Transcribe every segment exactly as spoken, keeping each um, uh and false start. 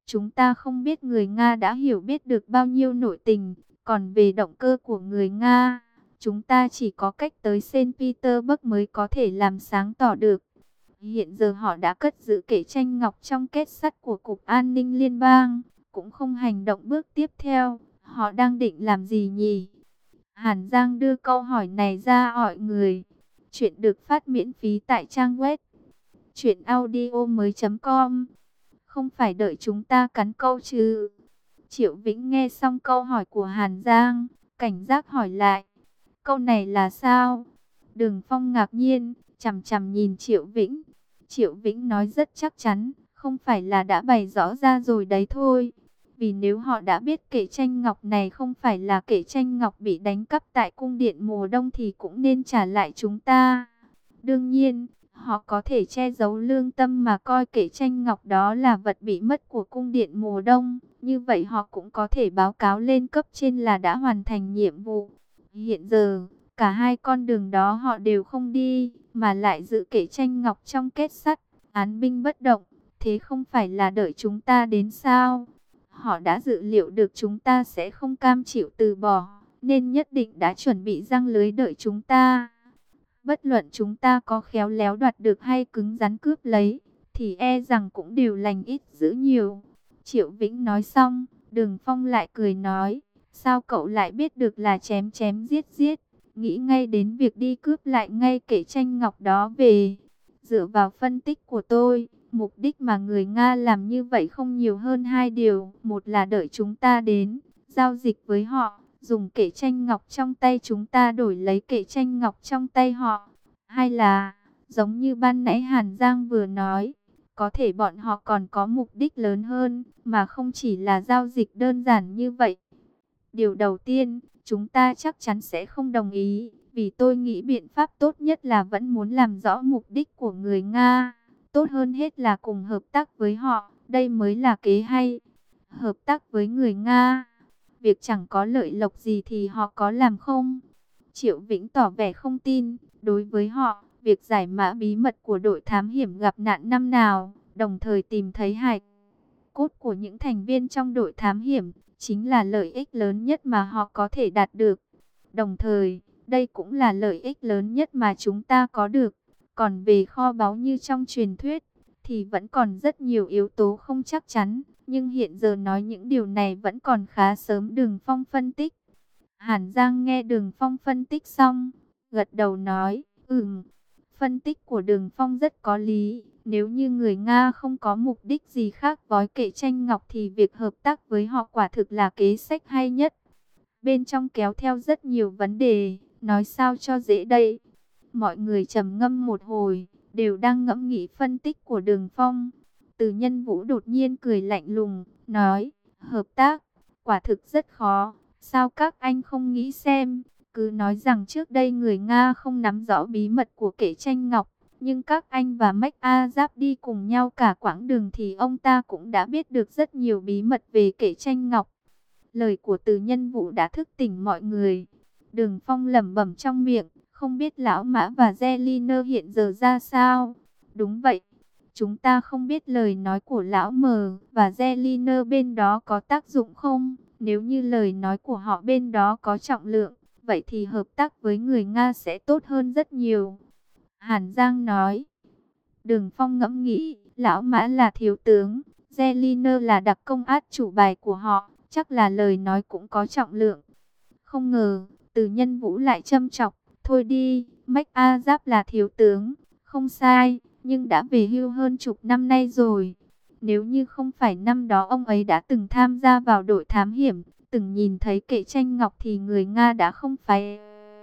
Chúng ta không biết người Nga đã hiểu biết được bao nhiêu nội tình, còn về động cơ của người Nga, chúng ta chỉ có cách tới Saint Petersburg mới có thể làm sáng tỏ được. Hiện giờ họ đã cất giữ kệ tranh ngọc trong kết sắt của Cục An ninh Liên bang, cũng không hành động bước tiếp theo. Họ đang định làm gì nhỉ? Hàn Giang đưa câu hỏi này ra hỏi người. Chuyện được phát miễn phí tại trang web truyện audio mới chấm com. Không phải đợi chúng ta cắn câu chứ? Triệu Vĩnh nghe xong câu hỏi của Hàn Giang, cảnh giác hỏi lại. Câu này là sao? Đường Phong ngạc nhiên, chằm chằm nhìn Triệu Vĩnh. Triệu Vĩnh nói rất chắc chắn, không phải là đã bày rõ ra rồi đấy thôi. Vì nếu họ đã biết kệ tranh ngọc này không phải là kệ tranh ngọc bị đánh cắp tại cung điện mùa đông thì cũng nên trả lại chúng ta. Đương nhiên, họ có thể che giấu lương tâm mà coi kệ tranh ngọc đó là vật bị mất của cung điện mùa đông. Như vậy họ cũng có thể báo cáo lên cấp trên là đã hoàn thành nhiệm vụ. Hiện giờ, cả hai con đường đó họ đều không đi, mà lại giữ kệ tranh ngọc trong kết sắt, án binh bất động. Thế không phải là đợi chúng ta đến sao? Họ đã dự liệu được chúng ta sẽ không cam chịu từ bỏ, nên nhất định đã chuẩn bị răng lưới đợi chúng ta. Bất luận chúng ta có khéo léo đoạt được hay cứng rắn cướp lấy, thì e rằng cũng đều lành ít dữ nhiều. Triệu Vĩnh nói xong, Đường Phong lại cười nói, sao cậu lại biết được là chém chém giết giết, nghĩ ngay đến việc đi cướp lại ngay kệ tranh ngọc đó về. Dựa vào phân tích của tôi, mục đích mà người Nga làm như vậy không nhiều hơn hai điều. Một là đợi chúng ta đến, giao dịch với họ, dùng kệ tranh ngọc trong tay chúng ta đổi lấy kệ tranh ngọc trong tay họ. Hai là, giống như ban nãy Hàn Giang vừa nói, có thể bọn họ còn có mục đích lớn hơn, mà không chỉ là giao dịch đơn giản như vậy. Điều đầu tiên, chúng ta chắc chắn sẽ không đồng ý, vì tôi nghĩ biện pháp tốt nhất là vẫn muốn làm rõ mục đích của người Nga. Tốt hơn hết là cùng hợp tác với họ, đây mới là kế hay. Hợp tác với người Nga, việc chẳng có lợi lộc gì thì họ có làm không? Triệu Vĩnh tỏ vẻ không tin, đối với họ, việc giải mã bí mật của đội thám hiểm gặp nạn năm nào, đồng thời tìm thấy hài cốt của những thành viên trong đội thám hiểm, chính là lợi ích lớn nhất mà họ có thể đạt được. Đồng thời, đây cũng là lợi ích lớn nhất mà chúng ta có được. Còn về kho báu như trong truyền thuyết, thì vẫn còn rất nhiều yếu tố không chắc chắn. Nhưng hiện giờ nói những điều này vẫn còn khá sớm. Đường Phong phân tích. Hàn Giang nghe Đường Phong phân tích xong, gật đầu nói, ừm, phân tích của Đường Phong rất có lý. Nếu như người Nga không có mục đích gì khác với kệ tranh ngọc thì việc hợp tác với họ quả thực là kế sách hay nhất. Bên trong kéo theo rất nhiều vấn đề, nói sao cho dễ đây. Mọi người trầm ngâm một hồi, đều đang ngẫm nghĩ phân tích của Đường Phong. Từ Nhân Vũ đột nhiên cười lạnh lùng, nói, hợp tác, quả thực rất khó. Sao các anh không nghĩ xem, cứ nói rằng trước đây người Nga không nắm rõ bí mật của kệ tranh ngọc. Nhưng các anh và Mách A Giáp đi cùng nhau cả quãng đường thì ông ta cũng đã biết được rất nhiều bí mật về kệ tranh ngọc. Lời của Từ Nhân Vũ đã thức tỉnh mọi người. Đường Phong lẩm bẩm trong miệng, không biết Lão Mã và Zeliner hiện giờ ra sao. Đúng vậy, chúng ta không biết lời nói của Lão Mờ và Zeliner bên đó có tác dụng không. Nếu như lời nói của họ bên đó có trọng lượng, vậy thì hợp tác với người Nga sẽ tốt hơn rất nhiều. Hàn Giang nói. Đường Phong ngẫm nghĩ, Lão Mã là thiếu tướng, Zeliner là đặc công át chủ bài của họ, chắc là lời nói cũng có trọng lượng. Không ngờ, Từ Nhân Vũ lại châm chọc, thôi đi, Mách A Giáp là thiếu tướng, không sai, nhưng đã về hưu hơn chục năm nay rồi. Nếu như không phải năm đó ông ấy đã từng tham gia vào đội thám hiểm, từng nhìn thấy kệ tranh ngọc thì người Nga đã không phải...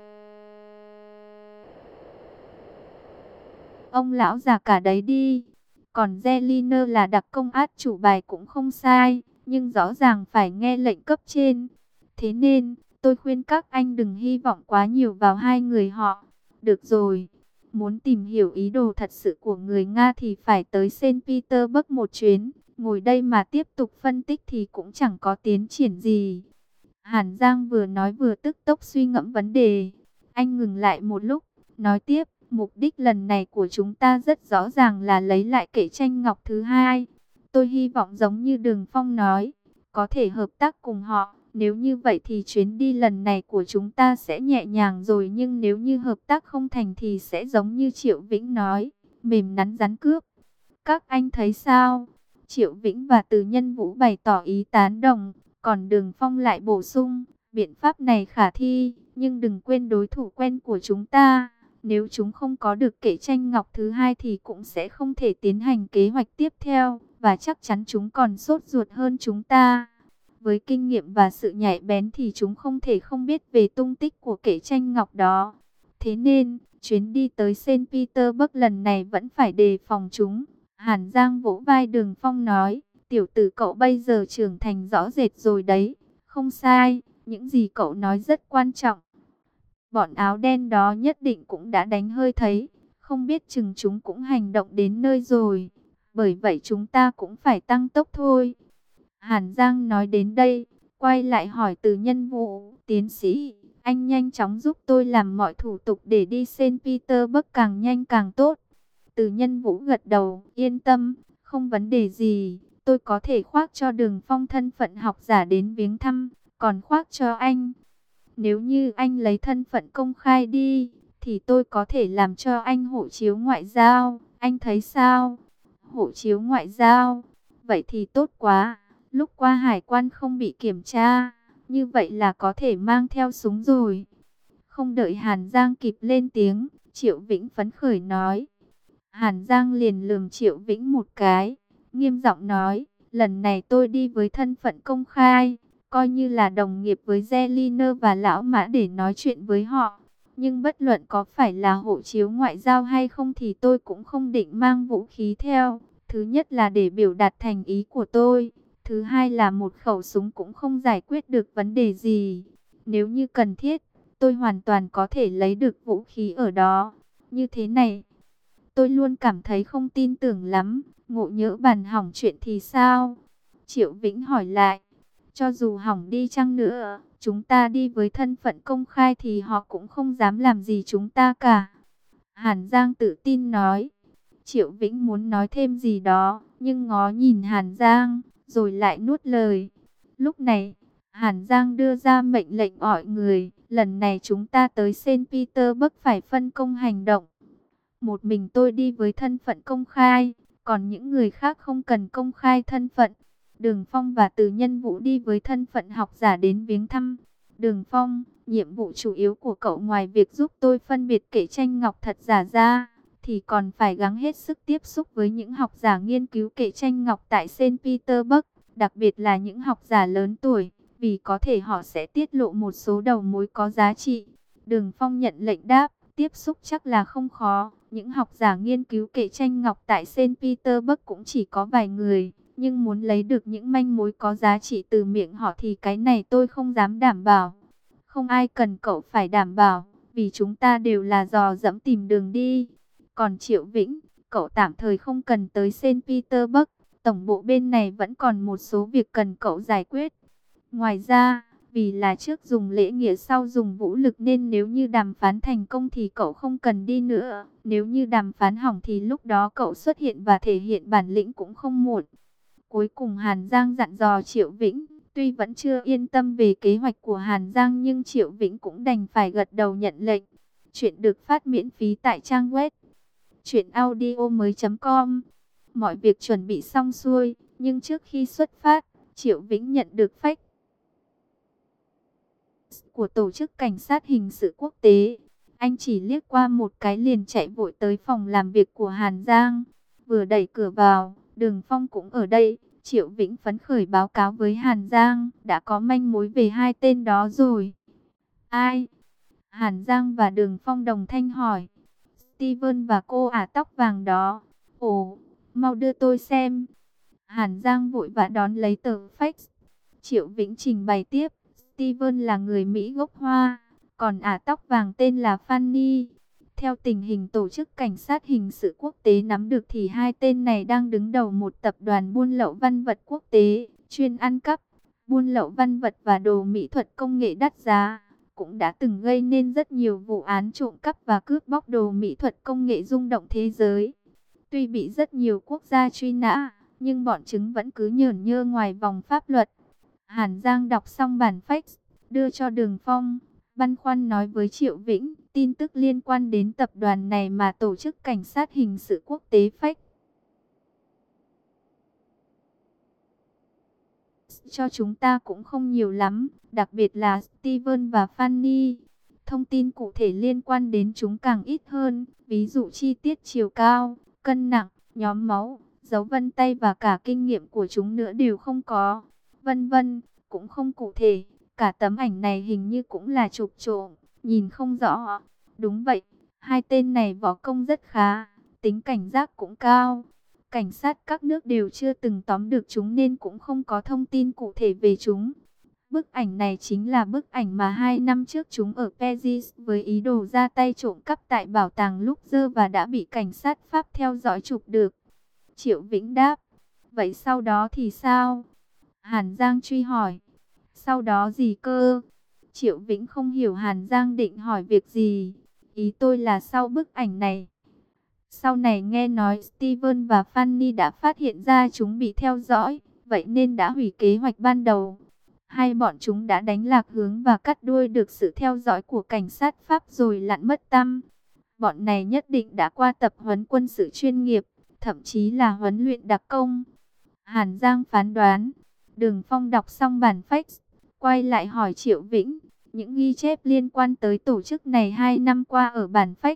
Ông lão già cả đấy đi. Còn Zeliner là đặc công át chủ bài cũng không sai, nhưng rõ ràng phải nghe lệnh cấp trên. Thế nên, tôi khuyên các anh đừng hy vọng quá nhiều vào hai người họ. Được rồi, muốn tìm hiểu ý đồ thật sự của người Nga thì phải tới Saint Petersburg một chuyến. Ngồi đây mà tiếp tục phân tích thì cũng chẳng có tiến triển gì. Hàn Giang vừa nói vừa tức tốc suy ngẫm vấn đề. Anh ngừng lại một lúc, nói tiếp. Mục đích lần này của chúng ta rất rõ ràng là lấy lại kệ tranh ngọc thứ hai. Tôi hy vọng giống như Đường Phong nói, có thể hợp tác cùng họ. Nếu như vậy thì chuyến đi lần này của chúng ta sẽ nhẹ nhàng rồi. Nhưng nếu như hợp tác không thành thì sẽ giống như Triệu Vĩnh nói, mềm nắn rắn cướp. Các anh thấy sao? Triệu Vĩnh và Từ Nhân Vũ bày tỏ ý tán đồng. Còn Đường Phong lại bổ sung, biện pháp này khả thi, nhưng đừng quên đối thủ quen của chúng ta. Nếu chúng không có được kệ tranh ngọc thứ hai thì cũng sẽ không thể tiến hành kế hoạch tiếp theo. Và chắc chắn chúng còn sốt ruột hơn chúng ta. Với kinh nghiệm và sự nhạy bén thì chúng không thể không biết về tung tích của kệ tranh ngọc đó. Thế nên, chuyến đi tới Saint Petersburg lần này vẫn phải đề phòng chúng. Hàn Giang vỗ vai Đường Phong nói, tiểu tử cậu bây giờ trưởng thành rõ rệt rồi đấy. Không sai, những gì cậu nói rất quan trọng. Bọn áo đen đó nhất định cũng đã đánh hơi thấy, không biết chừng chúng cũng hành động đến nơi rồi. Bởi vậy chúng ta cũng phải tăng tốc thôi. Hàn Giang nói đến đây, quay lại hỏi Từ Nhân Vũ, tiến sĩ, anh nhanh chóng giúp tôi làm mọi thủ tục để đi Saint Petersburg càng nhanh càng tốt. Từ Nhân Vũ gật đầu, yên tâm, không vấn đề gì, tôi có thể khoác cho Đường Phong thân phận học giả đến viếng thăm, còn khoác cho anh. Nếu như anh lấy thân phận công khai đi, thì tôi có thể làm cho anh hộ chiếu ngoại giao, anh thấy sao? Hộ chiếu ngoại giao, vậy thì tốt quá. Lúc qua hải quan không bị kiểm tra, như vậy là có thể mang theo súng rồi. Không đợi Hàn Giang kịp lên tiếng, Triệu Vĩnh phấn khởi nói. Hàn Giang liền lườm Triệu Vĩnh một cái, nghiêm giọng nói, lần này tôi đi với thân phận công khai, coi như là đồng nghiệp với Zeliner và Lão Mã để nói chuyện với họ. Nhưng bất luận có phải là hộ chiếu ngoại giao hay không thì tôi cũng không định mang vũ khí theo. Thứ nhất là để biểu đạt thành ý của tôi. Thứ hai là một khẩu súng cũng không giải quyết được vấn đề gì. Nếu như cần thiết, tôi hoàn toàn có thể lấy được vũ khí ở đó. Như thế này, tôi luôn cảm thấy không tin tưởng lắm. Ngộ nhỡ bàn hỏng chuyện thì sao? Triệu Vĩnh hỏi lại. Cho dù hỏng đi chăng nữa, chúng ta đi với thân phận công khai thì họ cũng không dám làm gì chúng ta cả. Hàn Giang tự tin nói. Triệu Vĩnh muốn nói thêm gì đó, nhưng ngó nhìn Hàn Giang, rồi lại nuốt lời. Lúc này, Hàn Giang đưa ra mệnh lệnh gọi người, lần này chúng ta tới Saint Petersburg phải phân công hành động. Một mình tôi đi với thân phận công khai, còn những người khác không cần công khai thân phận. Đường Phong và Từ Nhân Vũ đi với thân phận học giả đến viếng thăm. Đường Phong, nhiệm vụ chủ yếu của cậu ngoài việc giúp tôi phân biệt kệ tranh ngọc thật giả ra, thì còn phải gắng hết sức tiếp xúc với những học giả nghiên cứu kệ tranh ngọc tại Saint Petersburg, đặc biệt là những học giả lớn tuổi, vì có thể họ sẽ tiết lộ một số đầu mối có giá trị. Đường Phong nhận lệnh đáp, tiếp xúc chắc là không khó. Những học giả nghiên cứu kệ tranh ngọc tại Saint Petersburg cũng chỉ có vài người, nhưng muốn lấy được những manh mối có giá trị từ miệng họ thì cái này tôi không dám đảm bảo. Không ai cần cậu phải đảm bảo, vì chúng ta đều là dò dẫm tìm đường đi. Còn Triệu Vĩnh, cậu tạm thời không cần tới Saint Petersburg, tổng bộ bên này vẫn còn một số việc cần cậu giải quyết. Ngoài ra, vì là trước dùng lễ nghĩa sau dùng vũ lực nên nếu như đàm phán thành công thì cậu không cần đi nữa. Nếu như đàm phán hỏng thì lúc đó cậu xuất hiện và thể hiện bản lĩnh cũng không muộn. Cuối cùng Hàn Giang dặn dò Triệu Vĩnh, tuy vẫn chưa yên tâm về kế hoạch của Hàn Giang nhưng Triệu Vĩnh cũng đành phải gật đầu nhận lệnh. Chuyện được phát miễn phí tại trang web truyện audio mới chấm com. Mọi việc chuẩn bị xong xuôi, nhưng trước khi xuất phát, Triệu Vĩnh nhận được fax của Tổ chức Cảnh sát Hình sự Quốc tế. Anh chỉ liếc qua một cái liền chạy vội tới phòng làm việc của Hàn Giang. Vừa đẩy cửa vào, Đường Phong cũng ở đây. Triệu Vĩnh phấn khởi báo cáo với Hàn Giang, đã có manh mối về hai tên đó rồi. Ai? Hàn Giang và Đường Phong đồng thanh hỏi. Steven và cô ả tóc vàng đó. Ồ, mau đưa tôi xem. Hàn Giang vội vã đón lấy tờ fax. Triệu Vĩnh trình bày tiếp. Steven là người Mỹ gốc Hoa, còn ả tóc vàng tên là Fanny. Theo tình hình Tổ chức Cảnh sát Hình sự Quốc tế nắm được thì hai tên này đang đứng đầu một tập đoàn buôn lậu văn vật quốc tế, chuyên ăn cắp, buôn lậu văn vật và đồ mỹ thuật công nghệ đắt giá. Cũng đã từng gây nên rất nhiều vụ án trộm cắp và cướp bóc đồ mỹ thuật công nghệ rung động thế giới. Tuy bị rất nhiều quốc gia truy nã, nhưng bọn chúng vẫn cứ nhởn nhơ ngoài vòng pháp luật. Hàn Giang đọc xong bản fax, đưa cho Đường Phong, băn khoăn nói với Triệu Vĩnh, tin tức liên quan đến tập đoàn này mà tổ chức cảnh sát hình sự quốc tế fax cho chúng ta cũng không nhiều lắm, đặc biệt là Steven và Fanny. Thông tin cụ thể liên quan đến chúng càng ít hơn, ví dụ chi tiết chiều cao, cân nặng, nhóm máu, dấu vân tay và cả kinh nghiệm của chúng nữa đều không có. Vân vân, cũng không cụ thể, cả tấm ảnh này hình như cũng là chụp trộm, nhìn không rõ. Đúng vậy, hai tên này võ công rất khá, tính cảnh giác cũng cao. Cảnh sát các nước đều chưa từng tóm được chúng nên cũng không có thông tin cụ thể về chúng. Bức ảnh này chính là bức ảnh mà hai năm trước chúng ở Paris với ý đồ ra tay trộm cắp tại bảo tàng Louvre và đã bị cảnh sát Pháp theo dõi chụp được. Triệu Vĩnh đáp, vậy sau đó thì sao? Hàn Giang truy hỏi, sau đó gì cơ? Triệu Vĩnh không hiểu Hàn Giang định hỏi việc gì. Ý tôi là sau bức ảnh này. Sau này nghe nói Steven và Fanny đã phát hiện ra chúng bị theo dõi, vậy nên đã hủy kế hoạch ban đầu. Hai bọn chúng đã đánh lạc hướng và cắt đuôi được sự theo dõi của cảnh sát Pháp rồi lặn mất tăm. Bọn này nhất định đã qua tập huấn quân sự chuyên nghiệp, thậm chí là huấn luyện đặc công. Hàn Giang phán đoán. Đường Phong đọc xong bản fax, quay lại hỏi Triệu Vĩnh, những ghi chép liên quan tới tổ chức này hai năm qua ở bản fax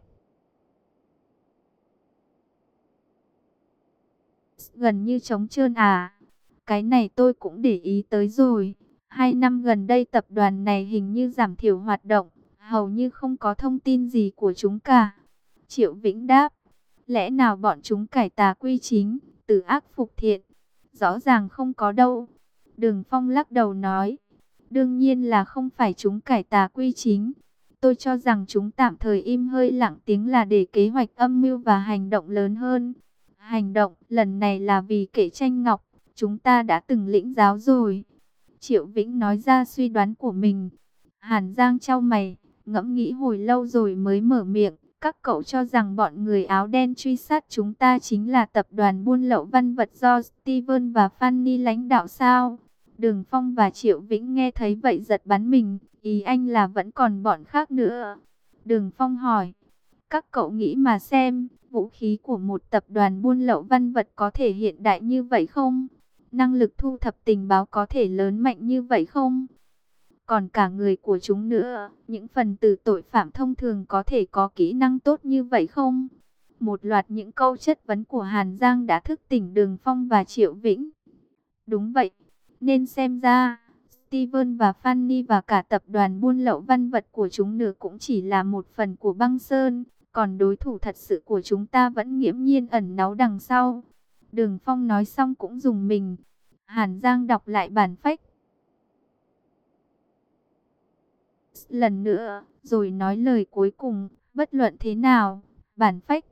gần như trống trơn à? Cái này tôi cũng để ý tới rồi. Hai năm gần đây tập đoàn này hình như giảm thiểu hoạt động, hầu như không có thông tin gì của chúng cả. Triệu Vĩnh đáp, lẽ nào bọn chúng cải tà quy chính, từ ác phục thiện? Rõ ràng không có đâu. Đường Phong lắc đầu nói, đương nhiên là không phải chúng cải tà quy chính. Tôi cho rằng chúng tạm thời im hơi lặng tiếng là để kế hoạch âm mưu và hành động lớn hơn. Hành động lần này là vì kệ tranh ngọc, chúng ta đã từng lĩnh giáo rồi. Triệu Vĩnh nói ra suy đoán của mình. Hàn Giang chau mày, ngẫm nghĩ hồi lâu rồi mới mở miệng. Các cậu cho rằng bọn người áo đen truy sát chúng ta chính là tập đoàn buôn lậu văn vật do Steven và Fanny lãnh đạo sao? Đường Phong và Triệu Vĩnh nghe thấy vậy giật bắn mình, ý anh là vẫn còn bọn khác nữa. Đường Phong hỏi, các cậu nghĩ mà xem, vũ khí của một tập đoàn buôn lậu văn vật có thể hiện đại như vậy không? Năng lực thu thập tình báo có thể lớn mạnh như vậy không? Còn cả người của chúng nữa, những phần tử tội phạm thông thường có thể có kỹ năng tốt như vậy không? Một loạt những câu chất vấn của Hàn Giang đã thức tỉnh Đường Phong và Triệu Vĩnh. Đúng vậy, nên xem ra, Steven và Fanny và cả tập đoàn buôn lậu văn vật của chúng nữa cũng chỉ là một phần của băng sơn, còn đối thủ thật sự của chúng ta vẫn nghiễm nhiên ẩn náu đằng sau. Đường Phong nói xong cũng dùng mình. Hàn Giang đọc lại bản phách lần nữa, rồi nói lời cuối cùng, bất luận thế nào, bản phách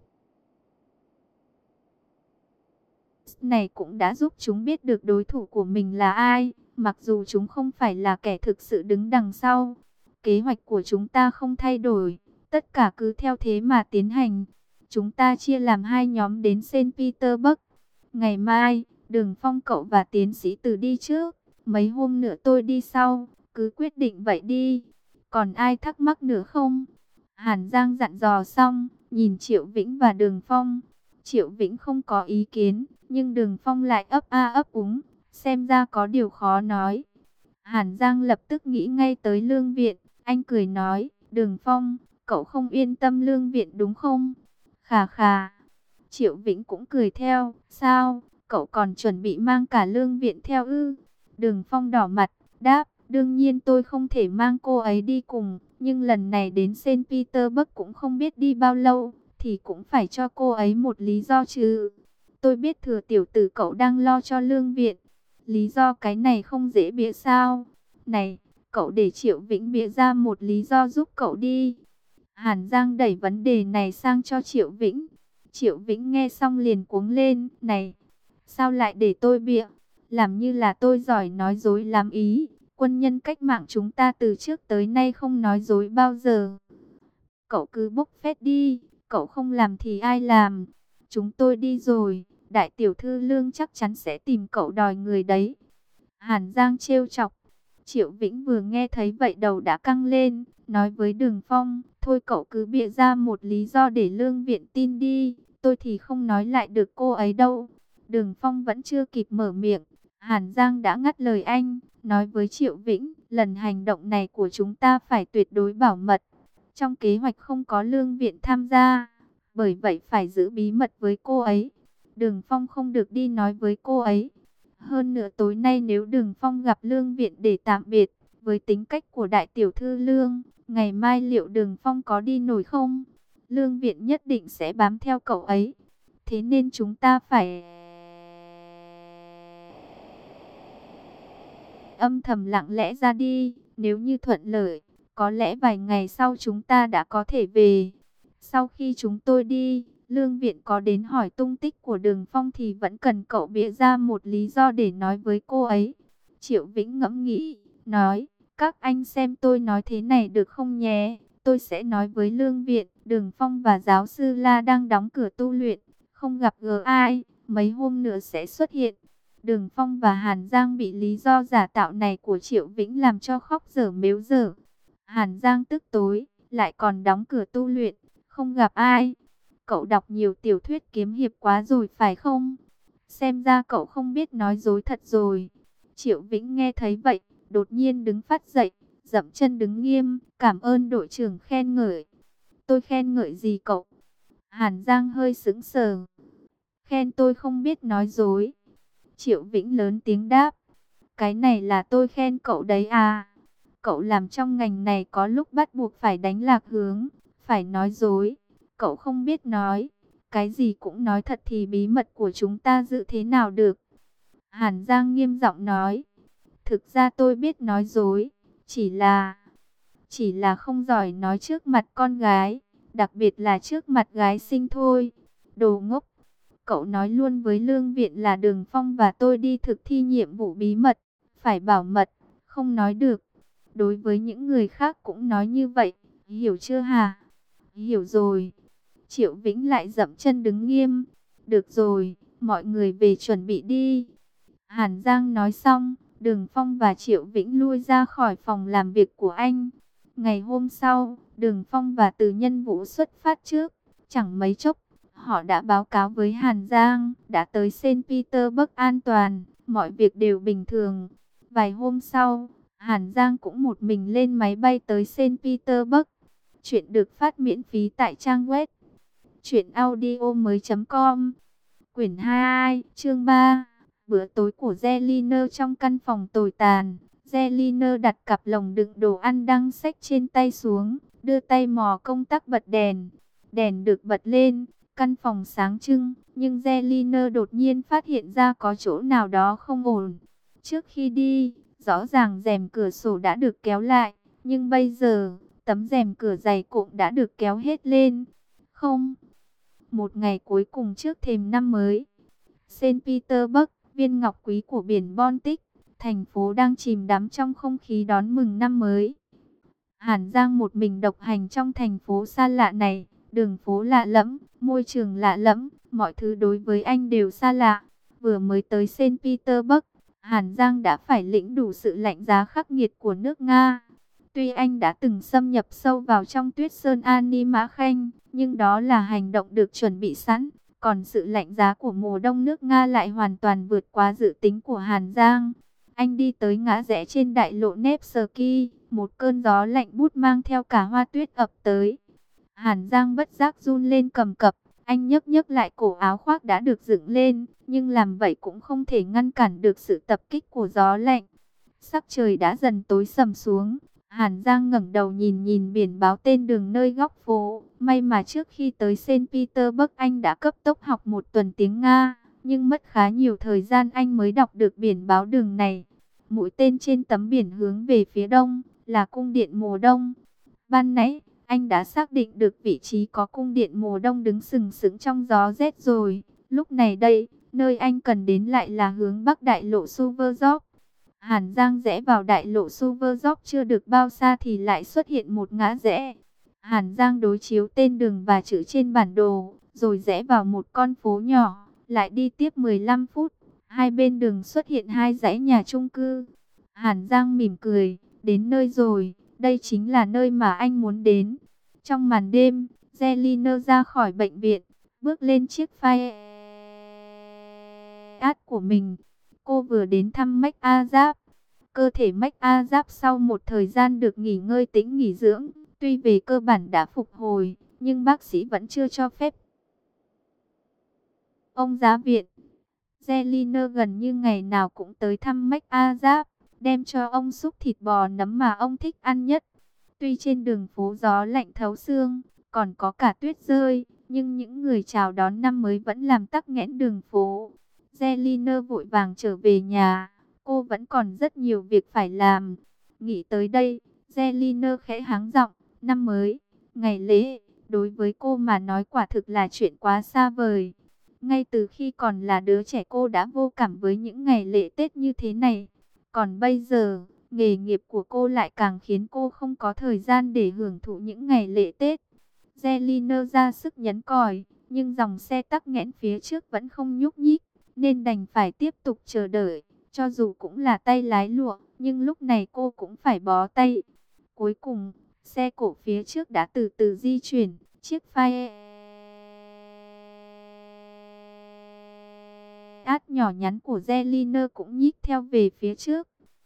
này cũng đã giúp chúng biết được đối thủ của mình là ai, mặc dù chúng không phải là kẻ thực sự đứng đằng sau. Kế hoạch của chúng ta không thay đổi, tất cả cứ theo thế mà tiến hành. Chúng ta chia làm hai nhóm đến Saint Petersburg. Ngày mai, Đường Phong cậu và tiến sĩ Từ đi trước, mấy hôm nữa tôi đi sau, cứ quyết định vậy đi. Còn ai thắc mắc nữa không? Hàn Giang dặn dò xong, nhìn Triệu Vĩnh và Đường Phong. Triệu Vĩnh không có ý kiến, nhưng Đường Phong lại ấp a ấp úng, xem ra có điều khó nói. Hàn Giang lập tức nghĩ ngay tới Lương Viện, anh cười nói, Đường Phong, cậu không yên tâm Lương Viện đúng không? Khà khà. Triệu Vĩnh cũng cười theo, sao, cậu còn chuẩn bị mang cả Lương Viện theo ư? Đường Phong đỏ mặt, đáp, đương nhiên tôi không thể mang cô ấy đi cùng, nhưng lần này đến Saint Petersburg cũng không biết đi bao lâu, thì cũng phải cho cô ấy một lý do chứ. Tôi biết thừa tiểu tử cậu đang lo cho Lương Viện, lý do cái này không dễ bịa sao? Này, cậu để Triệu Vĩnh bịa ra một lý do giúp cậu đi. Hàn Giang đẩy vấn đề này sang cho Triệu Vĩnh. Triệu Vĩnh nghe xong liền cuống lên, này, sao lại để tôi bịa? Làm như là tôi giỏi nói dối lắm ý. Quân nhân cách mạng chúng ta từ trước tới nay không nói dối bao giờ. Cậu cứ bốc phét đi, cậu không làm thì ai làm? Chúng tôi đi rồi, Đại tiểu thư Lương chắc chắn sẽ tìm cậu đòi người đấy. Hàn Giang trêu chọc. Triệu Vĩnh vừa nghe thấy vậy đầu đã căng lên, nói với Đường Phong, thôi cậu cứ bịa ra một lý do để Lương Viện tin đi, tôi thì không nói lại được cô ấy đâu. Đường Phong vẫn chưa kịp mở miệng, Hàn Giang đã ngắt lời anh, nói với Triệu Vĩnh, lần hành động này của chúng ta phải tuyệt đối bảo mật. Trong kế hoạch không có Lương Viện tham gia, bởi vậy phải giữ bí mật với cô ấy. Đường Phong không được đi nói với cô ấy. Hơn nữa tối nay nếu Đường Phong gặp Lương Viện để tạm biệt, với tính cách của đại tiểu thư Lương, ngày mai liệu Đường Phong có đi nổi không? Lương Viện nhất định sẽ bám theo cậu ấy. Thế nên chúng ta phải âm thầm lặng lẽ ra đi. Nếu như thuận lợi, có lẽ vài ngày sau chúng ta đã có thể về. Sau khi chúng tôi đi, Lương Viện có đến hỏi tung tích của Đường Phong thì vẫn cần cậu bịa ra một lý do để nói với cô ấy. Triệu Vĩnh ngẫm nghĩ, nói, các anh xem tôi nói thế này được không nhé? Tôi sẽ nói với Lương Viện, Đường Phong và giáo sư La đang đóng cửa tu luyện, không gặp gỡ ai, mấy hôm nữa sẽ xuất hiện. Đường Phong và Hàn Giang bị lý do giả tạo này của Triệu Vĩnh làm cho khóc dở mếu dở. Hàn Giang tức tối, lại còn đóng cửa tu luyện, không gặp ai. Cậu đọc nhiều tiểu thuyết kiếm hiệp quá rồi phải không? Xem ra cậu không biết nói dối thật rồi. Triệu Vĩnh nghe thấy vậy, đột nhiên đứng phát dậy, dậm chân đứng nghiêm, cảm ơn đội trưởng khen ngợi. Tôi khen ngợi gì cậu? Hàn Giang hơi sững sờ. Khen tôi không biết nói dối. Triệu Vĩnh lớn tiếng đáp. Cái này là tôi khen cậu đấy à. Cậu làm trong ngành này có lúc bắt buộc phải đánh lạc hướng, phải nói dối. Cậu không biết nói, cái gì cũng nói thật thì bí mật của chúng ta giữ thế nào được. Hàn Giang nghiêm giọng nói. Thực ra tôi biết nói dối, chỉ là... Chỉ là không giỏi nói trước mặt con gái, đặc biệt là trước mặt gái xinh thôi. Đồ ngốc. Cậu nói luôn với Lương Viện là Đường Phong và tôi đi thực thi nhiệm vụ bí mật, phải bảo mật, không nói được. Đối với những người khác cũng nói như vậy, hiểu chưa hả? Hiểu rồi. Triệu Vĩnh lại dậm chân đứng nghiêm. Được rồi, mọi người về chuẩn bị đi. Hàn Giang nói xong, Đường Phong và Triệu Vĩnh lui ra khỏi phòng làm việc của anh. Ngày hôm sau, Đường Phong và Từ Nhân Vũ xuất phát trước. Chẳng mấy chốc, họ đã báo cáo với Hàn Giang, đã tới Saint Petersburg an toàn, mọi việc đều bình thường. Vài hôm sau, Hàn Giang cũng một mình lên máy bay tới Saint Petersburg. Chuyện được phát miễn phí tại trang web truyện audio mới chấm com. Quyển hai, chương ba. Bữa tối của Zelina trong căn phòng tồi tàn. Zelina đặt cặp lồng đựng đồ ăn đang xách trên tay xuống, đưa tay mò công tắc bật đèn. Đèn được bật lên, căn phòng sáng trưng, nhưng Zelina đột nhiên phát hiện ra có chỗ nào đó không ổn. Trước khi đi, rõ ràng rèm cửa sổ đã được kéo lại, nhưng bây giờ, tấm rèm cửa dày cộm đã được kéo hết lên. Không. Một ngày cuối cùng trước thềm năm mới. Saint Petersburg, viên ngọc quý của biển Baltic, thành phố đang chìm đắm trong không khí đón mừng năm mới. Hàn Giang một mình độc hành trong thành phố xa lạ này, đường phố lạ lẫm, môi trường lạ lẫm, mọi thứ đối với anh đều xa lạ. Vừa mới tới Saint Petersburg, Hàn Giang đã phải lĩnh đủ sự lạnh giá khắc nghiệt của nước Nga. Tuy anh đã từng xâm nhập sâu vào trong tuyết sơn Ani Mã Khanh, nhưng đó là hành động được chuẩn bị sẵn. Còn sự lạnh giá của mùa đông nước Nga lại hoàn toàn vượt quá dự tính của Hàn Giang. Anh đi tới ngã rẽ trên đại lộ Nevsky, một cơn gió lạnh bút mang theo cả hoa tuyết ập tới. Hàn Giang bất giác run lên cầm cập, anh nhấc nhấc lại cổ áo khoác đã được dựng lên, nhưng làm vậy cũng không thể ngăn cản được sự tập kích của gió lạnh. Sắc trời đã dần tối sầm xuống. Hàn Giang ngẩng đầu nhìn nhìn biển báo tên đường nơi góc phố. May mà trước khi tới Saint Petersburg anh đã cấp tốc học một tuần tiếng Nga, nhưng mất khá nhiều thời gian anh mới đọc được biển báo đường này. Mũi tên trên tấm biển hướng về phía đông, là cung điện mùa đông. Ban nãy, anh đã xác định được vị trí có cung điện mùa đông đứng sừng sững trong gió rét rồi. Lúc này đây, nơi anh cần đến lại là hướng bắc đại lộ Suvorov. Hàn Giang rẽ vào đại lộ Suvorov chưa được bao xa thì lại xuất hiện một ngã rẽ. Hàn Giang đối chiếu tên đường và chữ trên bản đồ, rồi rẽ vào một con phố nhỏ, Lại đi tiếp mười lăm phút, hai bên đường xuất hiện hai dãy nhà chung cư. Hàn Giang mỉm cười, đến nơi rồi, đây chính là nơi mà anh muốn đến. Trong màn đêm, Zelina ra khỏi bệnh viện, bước lên chiếc Fiat của mình. Cô vừa đến thăm Mách A Giáp. Cơ thể Mách A Giáp sau một thời gian được nghỉ ngơi tĩnh nghỉ dưỡng, tuy về cơ bản đã phục hồi, nhưng bác sĩ vẫn chưa cho phép ông ra viện. Zelina gần như ngày nào cũng tới thăm Mách A Giáp, đem cho ông xúc thịt bò nấm mà ông thích ăn nhất. Tuy trên đường phố gió lạnh thấu xương, còn có cả tuyết rơi, nhưng những người chào đón năm mới vẫn làm tắc nghẽn đường phố. Zelina vội vàng trở về nhà, cô vẫn còn rất nhiều việc phải làm. Nghĩ tới đây, Zelina khẽ háng giọng, năm mới, ngày lễ, đối với cô mà nói quả thực là chuyện quá xa vời. Ngay từ khi còn là đứa trẻ cô đã vô cảm với những ngày lễ Tết như thế này. Còn bây giờ, nghề nghiệp của cô lại càng khiến cô không có thời gian để hưởng thụ những ngày lễ Tết. Zelina ra sức nhấn còi, nhưng dòng xe tắc nghẽn phía trước vẫn không nhúc nhích, nên đành phải tiếp tục chờ đợi. Cho dù cũng là tay lái lụa, nhưng lúc này cô cũng phải bó tay. Cuối cùng, xe cổ phía trước đã từ từ di chuyển, chiếc Fiat nhỏ nhắn của Zelina cũng nhích theo về phía trước.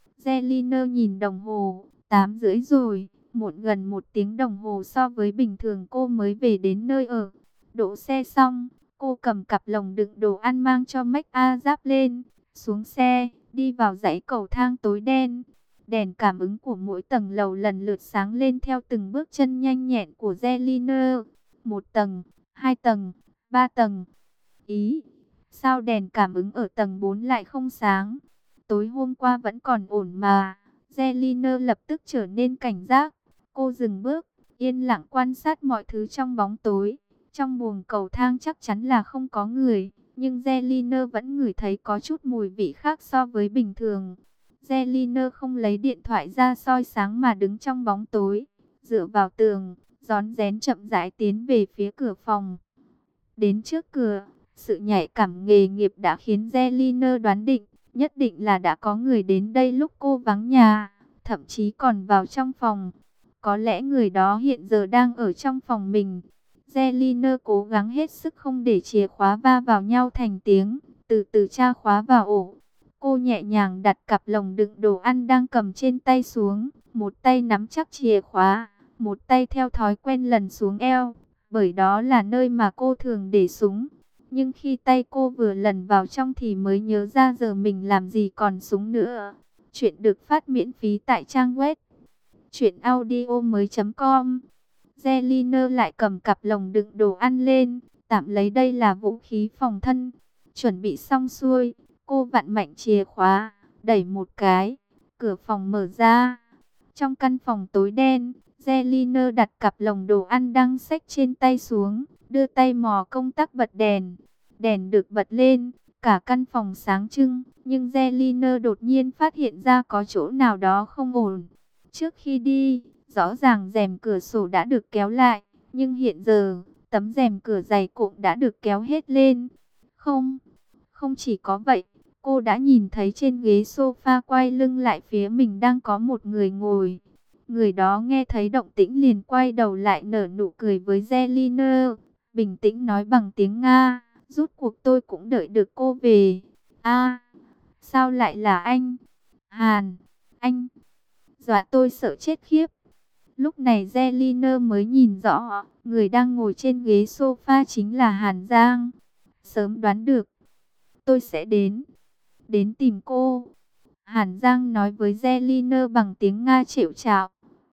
Zelina nhìn đồng hồ, tám rưỡi rồi, muộn gần một tiếng đồng hồ so với bình thường cô mới về đến nơi ở. Đỗ xe xong, cô cầm cặp lồng đựng đồ ăn mang cho Mách A Giáp lên, xuống xe, đi vào dãy cầu thang tối đen. Đèn cảm ứng của mỗi tầng lầu lần lượt sáng lên theo từng bước chân nhanh nhẹn của Zelina. Một tầng, hai tầng, ba tầng. Ý, sao đèn cảm ứng ở tầng bốn lại không sáng? Tối hôm qua vẫn còn ổn mà. Zelina lập tức trở nên cảnh giác. Cô dừng bước, yên lặng quan sát mọi thứ trong bóng tối. Trong buồng cầu thang chắc chắn là không có người, nhưng Zelina vẫn ngửi thấy có chút mùi vị khác so với bình thường. Zelina không lấy điện thoại ra soi sáng mà đứng trong bóng tối, dựa vào tường, rón rén chậm rãi tiến về phía cửa phòng. Đến trước cửa, sự nhạy cảm nghề nghiệp đã khiến Zelina đoán định, nhất định là đã có người đến đây lúc cô vắng nhà, thậm chí còn vào trong phòng. Có lẽ người đó hiện giờ đang ở trong phòng mình. Zelina cố gắng hết sức không để chìa khóa va vào nhau thành tiếng, từ từ tra khóa vào ổ. Cô nhẹ nhàng đặt cặp lồng đựng đồ ăn đang cầm trên tay xuống, một tay nắm chắc chìa khóa, một tay theo thói quen lần xuống eo, bởi đó là nơi mà cô thường để súng. Nhưng khi tay cô vừa lần vào trong thì mới nhớ ra giờ mình làm gì còn súng nữa. Chuyện được phát miễn phí tại trang web truyện audio mới chấm com. Zelina lại cầm cặp lồng đựng đồ ăn lên, tạm lấy đây là vũ khí phòng thân. Chuẩn bị xong xuôi, cô vặn mạnh chìa khóa, đẩy một cái, cửa phòng mở ra. Trong căn phòng tối đen, Zelina đặt cặp lồng đồ ăn đang xách trên tay xuống, đưa tay mò công tắc bật đèn. Đèn được bật lên, cả căn phòng sáng trưng, nhưng Zelina đột nhiên phát hiện ra có chỗ nào đó không ổn. Trước khi đi, rõ ràng rèm cửa sổ đã được kéo lại, nhưng hiện giờ, tấm rèm cửa dày cộm đã được kéo hết lên. Không, không chỉ có vậy, cô đã nhìn thấy trên ghế sofa quay lưng lại phía mình đang có một người ngồi. Người đó nghe thấy động tĩnh liền quay đầu lại nở nụ cười với Zelina, bình tĩnh nói bằng tiếng Nga, rút cuộc tôi cũng đợi được cô về. A, sao lại là anh? Hàn, anh, dọa tôi sợ chết khiếp. Lúc này Zelina mới nhìn rõ, người đang ngồi trên ghế sofa chính là Hàn Giang. Sớm đoán được, tôi sẽ đến, đến tìm cô. Hàn Giang nói với Zelina bằng tiếng Nga trệu trạo.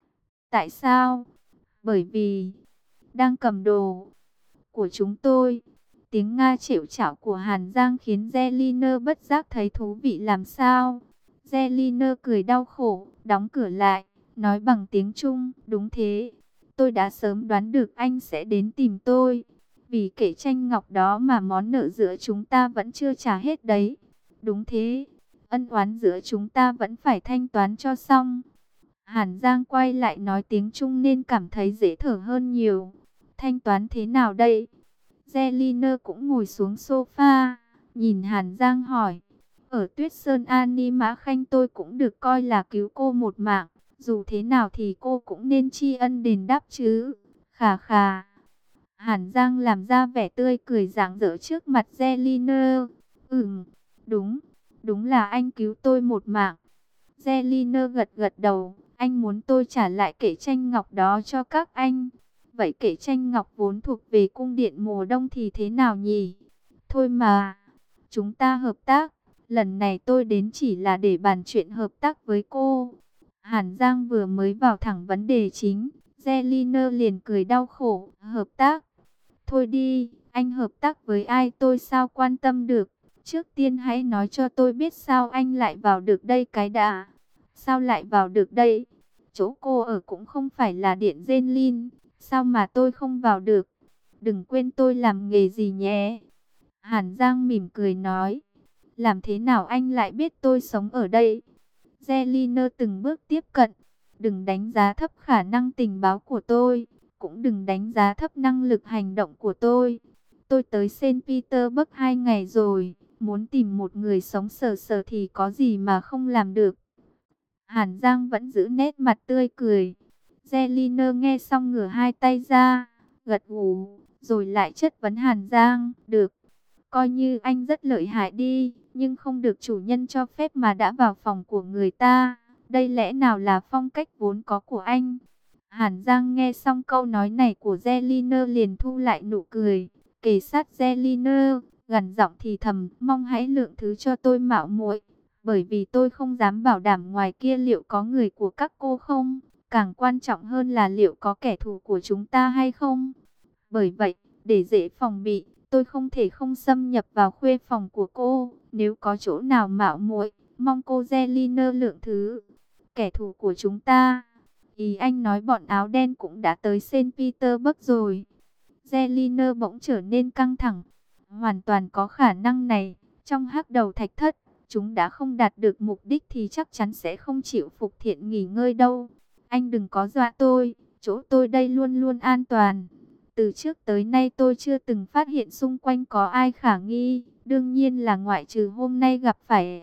Tại sao? Bởi vì, đang cầm đồ của chúng tôi. Tiếng Nga trệu trạo của Hàn Giang khiến Zelina bất giác thấy thú vị làm sao. Zelina cười đau khổ, đóng cửa lại, nói bằng tiếng Trung, đúng thế. Tôi đã sớm đoán được anh sẽ đến tìm tôi. Vì kệ tranh ngọc đó mà món nợ giữa chúng ta vẫn chưa trả hết đấy. Đúng thế, ân oán giữa chúng ta vẫn phải thanh toán cho xong. Hàn Giang quay lại nói tiếng Trung nên cảm thấy dễ thở hơn nhiều. Thanh toán thế nào đây? Zelina cũng ngồi xuống sofa, nhìn Hàn Giang hỏi. Ở Tuyết Sơn Ani Mã Khanh tôi cũng được coi là cứu cô một mạng. Dù thế nào thì cô cũng nên tri ân đền đáp chứ. Khà khà. Hàn Giang làm ra vẻ tươi cười rạng rỡ trước mặt Zeliner. Ừm, đúng, đúng là anh cứu tôi một mạng. Zeliner gật gật đầu. Anh muốn tôi trả lại kệ tranh ngọc đó cho các anh. Vậy kệ tranh ngọc vốn thuộc về cung điện mùa đông thì thế nào nhỉ? Thôi mà, chúng ta hợp tác. Lần này tôi đến chỉ là để bàn chuyện hợp tác với cô. Hàn Giang vừa mới vào thẳng vấn đề chính. Zeliner liền cười đau khổ. Hợp tác? Thôi đi, anh hợp tác với ai tôi sao quan tâm được. Trước tiên hãy nói cho tôi biết sao anh lại vào được đây cái đã. Sao lại vào được đây? Chỗ cô ở cũng không phải là điện Genlin. Sao mà tôi không vào được? Đừng quên tôi làm nghề gì nhé. Hàn Giang mỉm cười nói. Làm thế nào anh lại biết tôi sống ở đây? Zeliner từng bước tiếp cận. Đừng đánh giá thấp khả năng tình báo của tôi. Cũng đừng đánh giá thấp năng lực hành động của tôi. Tôi tới Saint Petersburg hai ngày rồi. Muốn tìm một người sống sờ sờ thì có gì mà không làm được. Hàn Giang vẫn giữ nét mặt tươi cười. Zeliner nghe xong ngửa hai tay ra. Gật gù. Rồi lại chất vấn Hàn Giang. Được. Coi như anh rất lợi hại đi. Nhưng không được chủ nhân cho phép mà đã vào phòng của người ta. Đây lẽ nào là phong cách vốn có của anh? Hàn Giang nghe xong câu nói này của Zeliner liền thu lại nụ cười. Kề sát Zeliner, gằn giọng thì thầm, mong hãy lượng thứ cho tôi mạo muội, bởi vì tôi không dám bảo đảm ngoài kia liệu có người của các cô không, càng quan trọng hơn là liệu có kẻ thù của chúng ta hay không. Bởi vậy, để dễ phòng bị, tôi không thể không xâm nhập vào khuê phòng của cô, nếu có chỗ nào mạo muội, mong cô Zeliner lượng thứ. Kẻ thù của chúng ta? Ý anh nói bọn áo đen cũng đã tới Saint Petersburg rồi. Zeliner bỗng trở nên căng thẳng. Hoàn toàn có khả năng này. Trong hắc đầu thạch thất, chúng đã không đạt được mục đích thì chắc chắn sẽ không chịu phục thiện nghỉ ngơi đâu. Anh đừng có dọa tôi. Chỗ tôi đây luôn luôn an toàn. Từ trước tới nay tôi chưa từng phát hiện xung quanh có ai khả nghi. Đương nhiên là ngoại trừ hôm nay gặp phải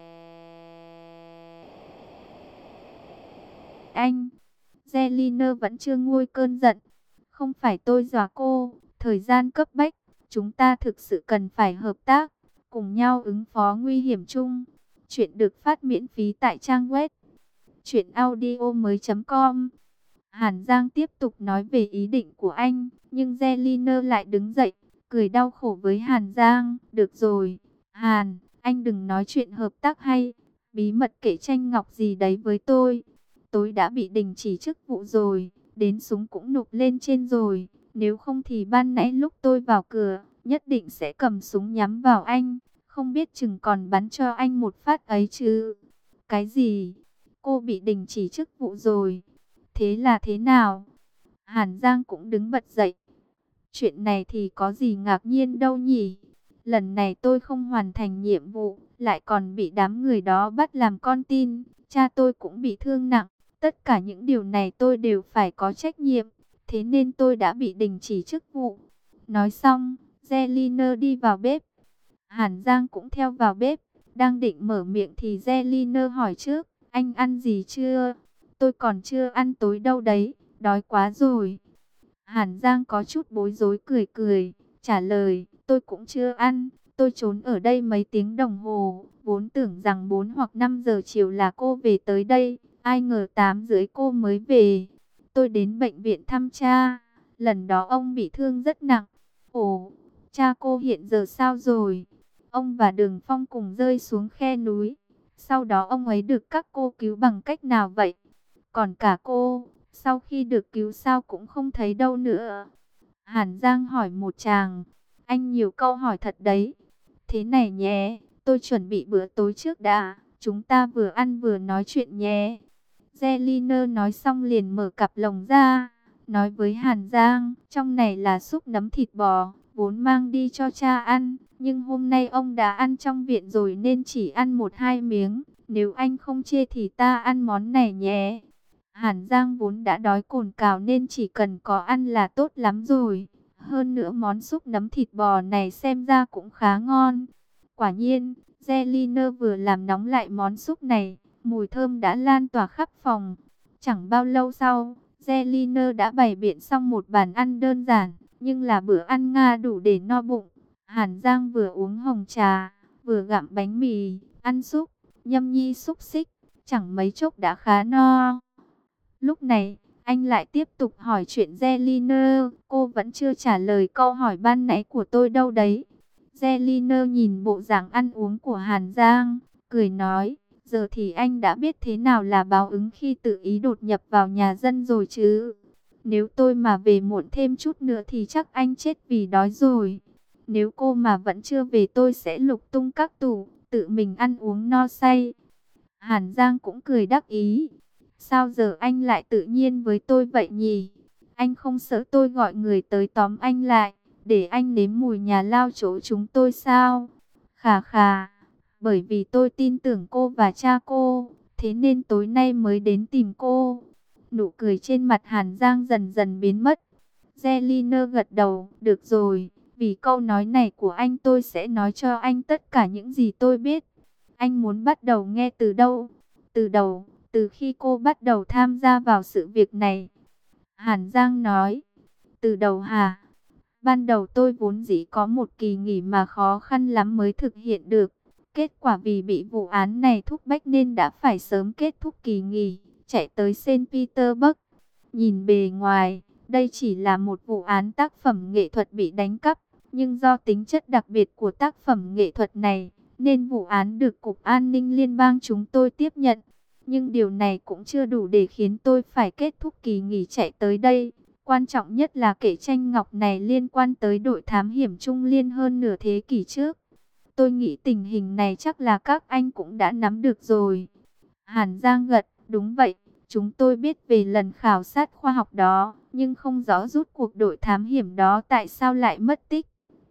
anh. Zeliner vẫn chưa nguôi cơn giận. Không phải tôi dọa cô, thời gian cấp bách, chúng ta thực sự cần phải hợp tác, cùng nhau ứng phó nguy hiểm chung. Chuyện được phát miễn phí tại trang web truyện audio mới chấm com. Hàn Giang tiếp tục nói về ý định của anh, nhưng Zeliner lại đứng dậy, cười đau khổ với Hàn Giang. Được rồi, Hàn, anh đừng nói chuyện hợp tác hay bí mật kể tranh ngọc gì đấy với tôi. Tôi đã bị đình chỉ chức vụ rồi, đến súng cũng nộp lên trên rồi. Nếu không thì ban nãy lúc tôi vào cửa, nhất định sẽ cầm súng nhắm vào anh. Không biết chừng còn bắn cho anh một phát ấy chứ. Cái gì? Cô bị đình chỉ chức vụ rồi. Thế là thế nào? Hàn Giang cũng đứng bật dậy. Chuyện này thì có gì ngạc nhiên đâu nhỉ? Lần này tôi không hoàn thành nhiệm vụ, lại còn bị đám người đó bắt làm con tin. Cha tôi cũng bị thương nặng. Tất cả những điều này tôi đều phải có trách nhiệm. Thế nên tôi đã bị đình chỉ chức vụ. Nói xong, Zeliner đi vào bếp. Hàn Giang cũng theo vào bếp. Đang định mở miệng thì Zeliner hỏi trước. Anh ăn gì chưa? Tôi còn chưa ăn tối đâu đấy. Đói quá rồi. Hàn Giang có chút bối rối cười cười. Trả lời, tôi cũng chưa ăn. Tôi trốn ở đây mấy tiếng đồng hồ. Vốn tưởng rằng bốn hoặc năm giờ chiều là cô về tới đây. Ai ngờ tám rưỡi cô mới về. Tôi đến bệnh viện thăm cha. Lần đó ông bị thương rất nặng. Ồ, cha cô hiện giờ sao rồi? Ông và Đường Phong cùng rơi xuống khe núi. Sau đó ông ấy được các cô cứu bằng cách nào vậy? Còn cả cô, sau khi được cứu sao cũng không thấy đâu nữa. Hàn Giang hỏi một chàng. Anh nhiều câu hỏi thật đấy. Thế này nhé, tôi chuẩn bị bữa tối trước đã. Chúng ta vừa ăn vừa nói chuyện nhé. Zeliner nói xong liền mở cặp lồng ra. Nói với Hàn Giang, trong này là súp nấm thịt bò, vốn mang đi cho cha ăn. Nhưng hôm nay ông đã ăn trong viện rồi nên chỉ ăn một hai miếng. Nếu anh không chê thì ta ăn món này nhé. Hàn Giang vốn đã đói cồn cào nên chỉ cần có ăn là tốt lắm rồi. Hơn nữa món súp nấm thịt bò này xem ra cũng khá ngon. Quả nhiên, Zelina vừa làm nóng lại món súp này, mùi thơm đã lan tỏa khắp phòng. Chẳng bao lâu sau, Zelina đã bày biện xong một bàn ăn đơn giản, nhưng là bữa ăn Nga đủ để no bụng. Hàn Giang vừa uống hồng trà, vừa gặm bánh mì, ăn súp, nhâm nhi xúc xích, chẳng mấy chốc đã khá no. Lúc này, anh lại tiếp tục hỏi chuyện Zelina, cô vẫn chưa trả lời câu hỏi ban nãy của tôi đâu đấy. Zelina nhìn bộ dạng ăn uống của Hàn Giang, cười nói, giờ thì anh đã biết thế nào là báo ứng khi tự ý đột nhập vào nhà dân rồi chứ. Nếu tôi mà về muộn thêm chút nữa thì chắc anh chết vì đói rồi. Nếu cô mà vẫn chưa về tôi sẽ lục tung các tủ, tự mình ăn uống no say. Hàn Giang cũng cười đắc ý. Sao giờ anh lại tự nhiên với tôi vậy nhỉ? Anh không sợ tôi gọi người tới tóm anh lại, để anh nếm mùi nhà lao chỗ chúng tôi sao? Khà khà, bởi vì tôi tin tưởng cô và cha cô, thế nên tối nay mới đến tìm cô. Nụ cười trên mặt Hàn Giang dần dần biến mất. Zelina gật đầu, được rồi, vì câu nói này của anh tôi sẽ nói cho anh tất cả những gì tôi biết. Anh muốn bắt đầu nghe từ đâu? Từ đầu, từ khi cô bắt đầu tham gia vào sự việc này. Hàn Giang nói, từ đầu hả? Ban đầu tôi vốn dĩ có một kỳ nghỉ mà khó khăn lắm mới thực hiện được. Kết quả vì bị vụ án này thúc bách nên đã phải sớm kết thúc kỳ nghỉ, chạy tới Saint Petersburg. Nhìn bề ngoài, đây chỉ là một vụ án tác phẩm nghệ thuật bị đánh cắp. Nhưng do tính chất đặc biệt của tác phẩm nghệ thuật này, nên vụ án được Cục An ninh Liên bang chúng tôi tiếp nhận. Nhưng điều này cũng chưa đủ để khiến tôi phải kết thúc kỳ nghỉ chạy tới đây. Quan trọng nhất là kệ tranh ngọc này liên quan tới đội thám hiểm Trung Liên hơn nửa thế kỷ trước. Tôi nghĩ tình hình này chắc là các anh cũng đã nắm được rồi. Hàn Giang gật, đúng vậy, chúng tôi biết về lần khảo sát khoa học đó, nhưng không rõ rút cuộc đội thám hiểm đó tại sao lại mất tích.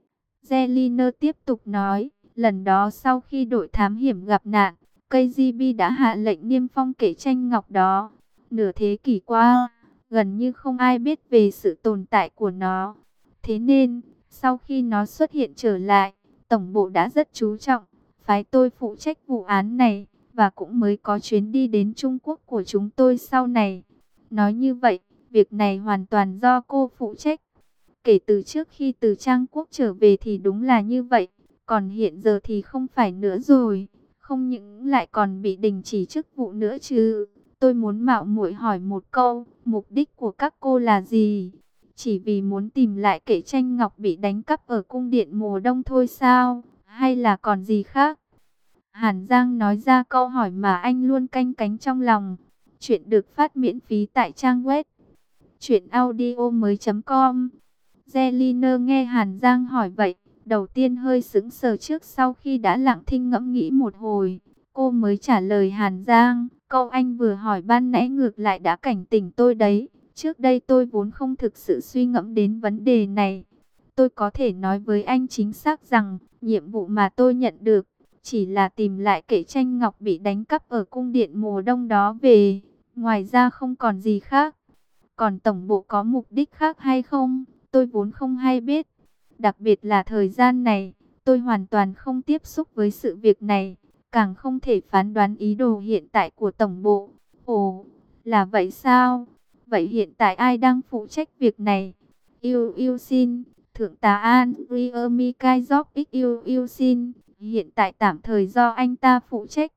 Zelina tiếp tục nói, lần đó sau khi đội thám hiểm gặp nạn, ca giê bê đã hạ lệnh niêm phong kệ tranh ngọc đó. Nửa thế kỷ qua, gần như không ai biết về sự tồn tại của nó. Thế nên, sau khi nó xuất hiện trở lại, Tổng bộ đã rất chú trọng, phái tôi phụ trách vụ án này, và cũng mới có chuyến đi đến Trung Quốc của chúng tôi sau này. Nói như vậy, việc này hoàn toàn do cô phụ trách. Kể từ trước khi từ Trang Quốc trở về thì đúng là như vậy, còn hiện giờ thì không phải nữa rồi. Không những lại còn bị đình chỉ chức vụ nữa chứ. Tôi muốn mạo muội hỏi một câu, mục đích của các cô là gì? Chỉ vì muốn tìm lại kệ tranh ngọc bị đánh cắp ở cung điện mùa đông thôi sao? Hay là còn gì khác? Hàn Giang nói ra câu hỏi mà anh luôn canh cánh trong lòng. Chuyện được phát miễn phí tại trang web truyện audio mới chấm com. Zelina nghe Hàn Giang hỏi vậy, đầu tiên hơi sững sờ trước sau khi đã lặng thinh ngẫm nghĩ một hồi. Cô mới trả lời Hàn Giang, câu anh vừa hỏi ban nãy ngược lại đã cảnh tỉnh tôi đấy. Trước đây tôi vốn không thực sự suy ngẫm đến vấn đề này. Tôi có thể nói với anh chính xác rằng, nhiệm vụ mà tôi nhận được, chỉ là tìm lại kệ tranh ngọc bị đánh cắp ở cung điện mùa đông đó về. Ngoài ra không còn gì khác. Còn tổng bộ có mục đích khác hay không, tôi vốn không hay biết. Đặc biệt là thời gian này, tôi hoàn toàn không tiếp xúc với sự việc này. Càng không thể phán đoán ý đồ hiện tại của tổng bộ. Ồ, là vậy sao? Vậy hiện tại ai đang phụ trách việc này? Yêu yêu xin, Thượng tá Andriy Mikhailov yêu yêu xin. Hiện tại tạm thời do anh ta phụ trách.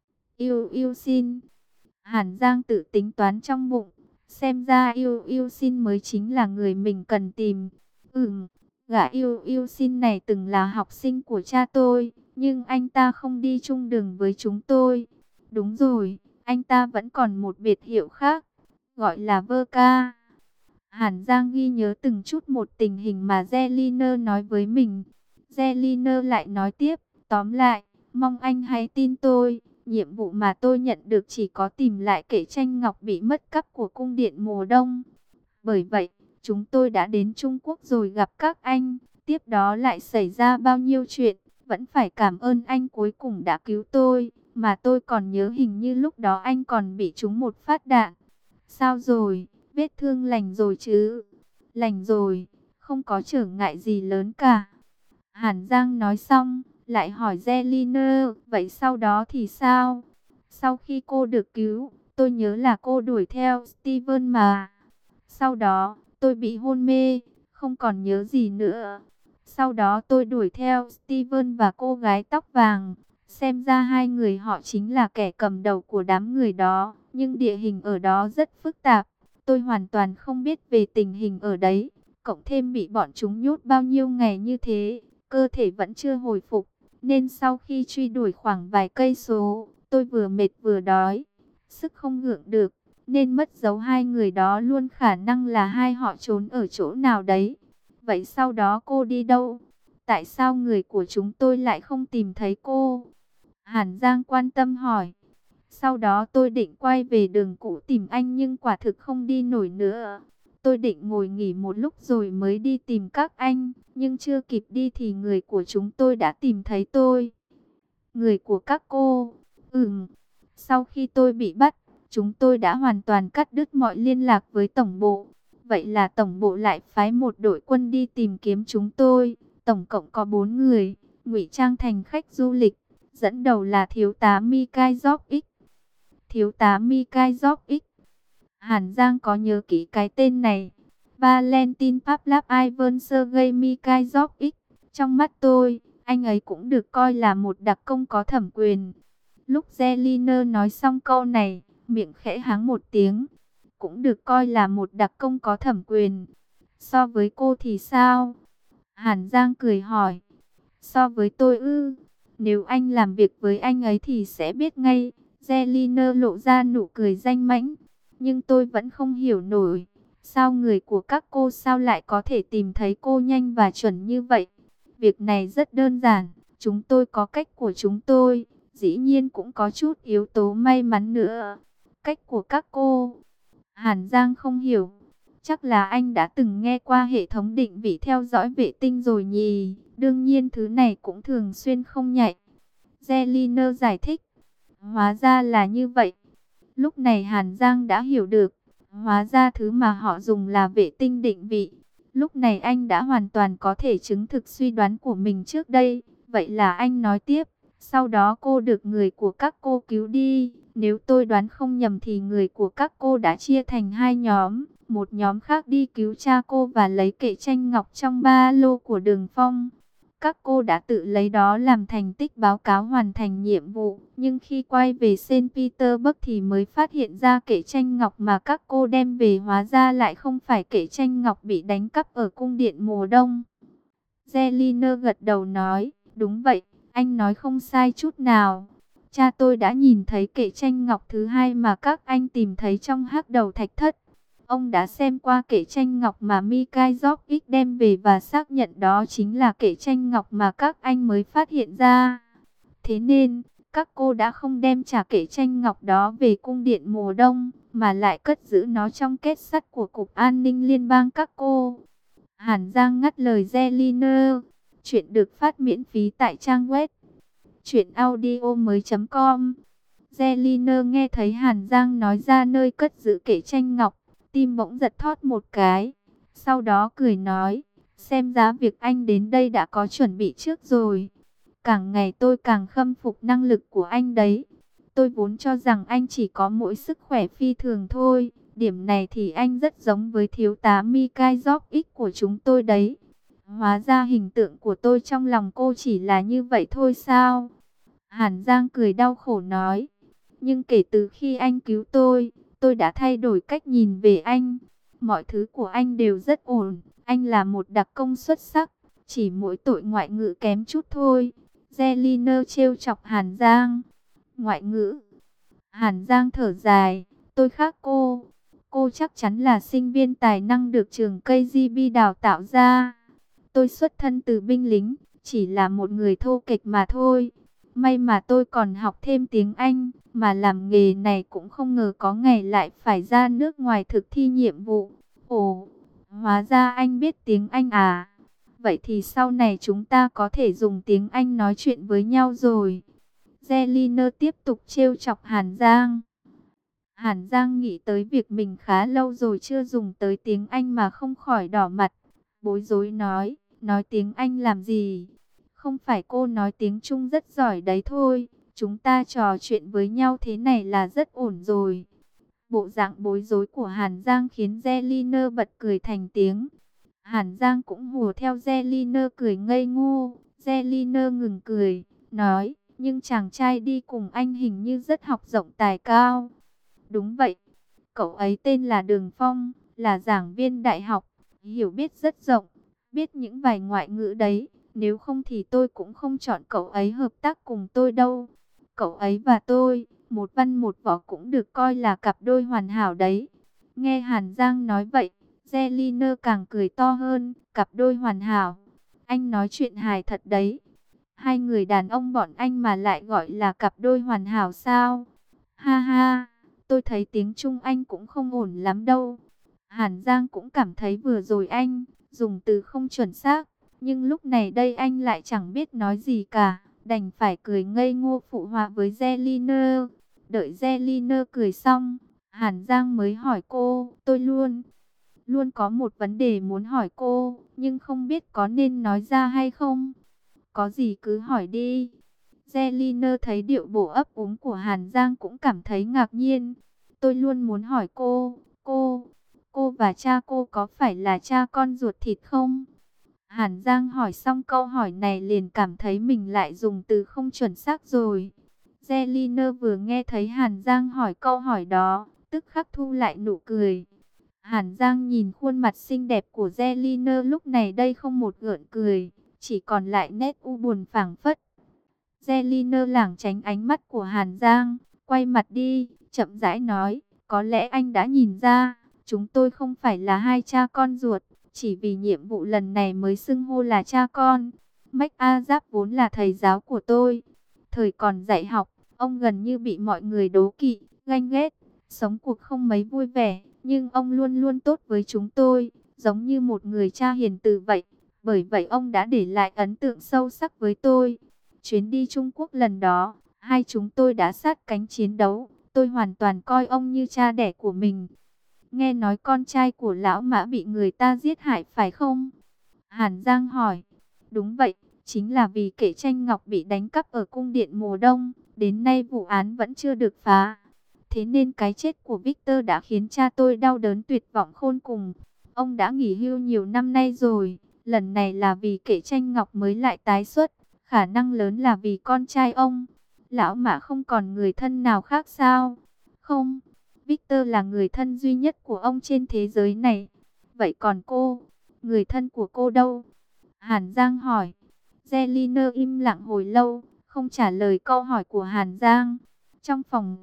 Yêu yêu xin. Hàn Giang tự tính toán trong bụng. Xem ra yêu yêu xin mới chính là người mình cần tìm. Ừm, gã yêu yêu xin này từng là học sinh của cha tôi, nhưng anh ta không đi chung đường với chúng tôi. Đúng rồi, anh ta vẫn còn một biệt hiệu khác, gọi là Vơ Ca. Hàn Giang ghi nhớ từng chút một tình hình mà Zelina nói với mình. Zelina lại nói tiếp, tóm lại, mong anh hãy tin tôi. Nhiệm vụ mà tôi nhận được chỉ có tìm lại kệ tranh ngọc bị mất cắp của cung điện mùa đông. Bởi vậy, chúng tôi đã đến Trung Quốc rồi gặp các anh. Tiếp đó lại xảy ra bao nhiêu chuyện. Vẫn phải cảm ơn anh cuối cùng đã cứu tôi. Mà tôi còn nhớ hình như lúc đó anh còn bị trúng một phát đạn. Sao rồi? Vết thương lành rồi chứ? Lành rồi, không có trở ngại gì lớn cả. Hàn Giang nói xong, Lại hỏi Zelina, vậy sau đó thì sao? Sau khi cô được cứu, tôi nhớ là cô đuổi theo Steven mà. Sau đó, tôi bị hôn mê, không còn nhớ gì nữa. Sau đó tôi đuổi theo Steven và cô gái tóc vàng. Xem ra hai người họ chính là kẻ cầm đầu của đám người đó. Nhưng địa hình ở đó rất phức tạp. Tôi hoàn toàn không biết về tình hình ở đấy. Cộng thêm bị bọn chúng nhốt bao nhiêu ngày như thế, cơ thể vẫn chưa hồi phục. Nên sau khi truy đuổi khoảng vài cây số, tôi vừa mệt vừa đói. Sức không gượng được, nên mất dấu hai người đó luôn, khả năng là hai họ trốn ở chỗ nào đấy. Vậy sau đó cô đi đâu? Tại sao người của chúng tôi lại không tìm thấy cô? Hàn Giang quan tâm hỏi. Sau đó tôi định quay về đường cũ tìm anh nhưng quả thực không đi nổi nữa. Tôi định ngồi nghỉ một lúc rồi mới đi tìm các anh, nhưng chưa kịp đi thì người của chúng tôi đã tìm thấy tôi. Người của các cô? Ừm, sau khi tôi bị bắt, chúng tôi đã hoàn toàn cắt đứt mọi liên lạc với tổng bộ. Vậy là tổng bộ lại phái một đội quân đi tìm kiếm chúng tôi. Tổng cộng có bốn người, ngụy trang thành khách du lịch. Dẫn đầu là thiếu tá Mikhail X. Thiếu tá Mikhail X. Hàn Giang có nhớ kỹ cái tên này. Valentin Pavlov Ivan Sergei Mikhail X. Trong mắt tôi, anh ấy cũng được coi là một đặc công có thẩm quyền. Lúc Zelina nói xong câu này, miệng khẽ háng một tiếng. Cũng được coi là một đặc công có thẩm quyền. So với cô thì sao? Hàn Giang cười hỏi. So với tôi ư? Nếu anh làm việc với anh ấy thì sẽ biết ngay. Zelina lộ ra nụ cười danh mãnh. Nhưng tôi vẫn không hiểu nổi. Sao người của các cô sao lại có thể tìm thấy cô nhanh và chuẩn như vậy? Việc này rất đơn giản. Chúng tôi có cách của chúng tôi. Dĩ nhiên cũng có chút yếu tố may mắn nữa. Cách của các cô? Hàn Giang không hiểu. Chắc là anh đã từng nghe qua hệ thống định vị theo dõi vệ tinh rồi nhỉ. Đương nhiên thứ này cũng thường xuyên không nhạy. Zelina giải thích. Hóa ra là như vậy. Lúc này Hàn Giang đã hiểu được. Hóa ra thứ mà họ dùng là vệ tinh định vị. Lúc này anh đã hoàn toàn có thể chứng thực suy đoán của mình trước đây. Vậy là anh nói tiếp. Sau đó cô được người của các cô cứu đi. Nếu tôi đoán không nhầm thì người của các cô đã chia thành hai nhóm. Một nhóm khác đi cứu cha cô và lấy kệ tranh ngọc trong ba lô của Đường Phong. Các cô đã tự lấy đó làm thành tích báo cáo hoàn thành nhiệm vụ. Nhưng khi quay về Saint Petersburg thì mới phát hiện ra kệ tranh ngọc mà các cô đem về hóa ra lại không phải kệ tranh ngọc bị đánh cắp ở cung điện mùa đông. Zelina gật đầu nói, đúng vậy, anh nói không sai chút nào. Cha tôi đã nhìn thấy kệ tranh ngọc thứ hai mà các anh tìm thấy trong hắc đầu thạch thất. Ông đã xem qua kệ tranh ngọc mà Mikhail X đem về và xác nhận đó chính là kệ tranh ngọc mà các anh mới phát hiện ra. Thế nên, các cô đã không đem trả kệ tranh ngọc đó về cung điện mùa đông, mà lại cất giữ nó trong kết sắt của Cục An ninh Liên bang các cô. Hàn Giang ngắt lời Zelina. Chuyện được phát miễn phí tại trang web truyện audio mới chấm com. Zelina nghe thấy Hàn Giang nói ra nơi cất giữ kệ tranh ngọc, tim bỗng giật thót một cái. Sau đó cười nói, xem ra việc anh đến đây đã có chuẩn bị trước rồi. Càng ngày tôi càng khâm phục năng lực của anh đấy. Tôi vốn cho rằng anh chỉ có mỗi sức khỏe phi thường thôi. Điểm này thì anh rất giống với thiếu tá Mikhail X của chúng tôi đấy. Hóa ra hình tượng của tôi trong lòng cô chỉ là như vậy thôi sao? Hàn Giang cười đau khổ nói. Nhưng kể từ khi anh cứu tôi, tôi đã thay đổi cách nhìn về anh. Mọi thứ của anh đều rất ổn. Anh là một đặc công xuất sắc. Chỉ mỗi tội ngoại ngữ kém chút thôi. Zelina trêu chọc Hàn Giang. Ngoại ngữ? Hàn Giang thở dài. Tôi khác cô. Cô chắc chắn là sinh viên tài năng được trường ca giê bê đào tạo ra. Tôi xuất thân từ binh lính, chỉ là một người thô kệch mà thôi. May mà tôi còn học thêm tiếng Anh, mà làm nghề này cũng không ngờ có ngày lại phải ra nước ngoài thực thi nhiệm vụ. Ồ, hóa ra anh biết tiếng Anh à? Vậy thì sau này chúng ta có thể dùng tiếng Anh nói chuyện với nhau rồi. Zelina tiếp tục trêu chọc Hàn Giang. Hàn Giang nghĩ tới việc mình khá lâu rồi chưa dùng tới tiếng Anh mà không khỏi đỏ mặt. Bối rối nói, nói tiếng Anh làm gì? Không phải cô nói tiếng Trung rất giỏi đấy thôi. Chúng ta trò chuyện với nhau thế này là rất ổn rồi. Bộ dạng bối rối của Hàn Giang khiến Zelina bật cười thành tiếng. Hàn Giang cũng hùa theo Zelina cười ngây ngô. Zelina ngừng cười, nói, nhưng chàng trai đi cùng anh hình như rất học rộng tài cao. Đúng vậy, cậu ấy tên là Đường Phong, là giảng viên đại học, hiểu biết rất rộng, biết những vài ngoại ngữ đấy. Nếu không thì tôi cũng không chọn cậu ấy hợp tác cùng tôi đâu. Cậu ấy và tôi, một văn một võ cũng được coi là cặp đôi hoàn hảo đấy. Nghe Hàn Giang nói vậy, Zelina càng cười to hơn, cặp đôi hoàn hảo. Anh nói chuyện hài thật đấy. Hai người đàn ông bọn anh mà lại gọi là cặp đôi hoàn hảo sao? Ha ha, tôi thấy tiếng Trung anh cũng không ổn lắm đâu. Hàn Giang cũng cảm thấy vừa rồi anh dùng từ không chuẩn xác, nhưng lúc này đây anh lại chẳng biết nói gì cả, đành phải cười ngây ngô phụ họa với Zelina. Đợi Zelina cười xong, Hàn Giang mới hỏi cô, tôi luôn, luôn có một vấn đề muốn hỏi cô, nhưng không biết có nên nói ra hay không. Có gì cứ hỏi đi. Zelina thấy điệu bộ ấp úng của Hàn Giang cũng cảm thấy ngạc nhiên. Tôi luôn muốn hỏi cô, cô, cô và cha cô có phải là cha con ruột thịt không? Hàn Giang hỏi xong câu hỏi này liền cảm thấy mình lại dùng từ không chuẩn xác rồi. Zelina vừa nghe thấy Hàn Giang hỏi câu hỏi đó, tức khắc thu lại nụ cười. Hàn Giang nhìn khuôn mặt xinh đẹp của Zelina lúc này đây không một gợn cười, chỉ còn lại nét u buồn phảng phất. Zelina lảng tránh ánh mắt của Hàn Giang, quay mặt đi, chậm rãi nói, có lẽ anh đã nhìn ra, chúng tôi không phải là hai cha con ruột, chỉ vì nhiệm vụ lần này mới xưng hô là cha con. Mách A Giáp vốn là thầy giáo của tôi. Thời còn dạy học, ông gần như bị mọi người đố kỵ, ganh ghét, sống cuộc không mấy vui vẻ, nhưng ông luôn luôn tốt với chúng tôi, giống như một người cha hiền từ vậy. Bởi vậy ông đã để lại ấn tượng sâu sắc với tôi. Chuyến đi Trung Quốc lần đó, hai chúng tôi đã sát cánh chiến đấu. Tôi hoàn toàn coi ông như cha đẻ của mình. Nghe nói con trai của lão Mã bị người ta giết hại phải không? Hàn Giang hỏi. Đúng vậy, chính là vì kệ tranh ngọc bị đánh cắp ở cung điện mùa đông. Đến nay vụ án vẫn chưa được phá. Thế nên cái chết của Victor đã khiến cha tôi đau đớn tuyệt vọng khôn cùng. Ông đã nghỉ hưu nhiều năm nay rồi. Lần này là vì kệ tranh ngọc mới lại tái xuất. Khả năng lớn là vì con trai ông. Lão Mã không còn người thân nào khác sao? Không, Victor là người thân duy nhất của ông trên thế giới này. Vậy còn cô, người thân của cô đâu? Hàn Giang hỏi. Zelina im lặng hồi lâu, không trả lời câu hỏi của Hàn Giang. Trong phòng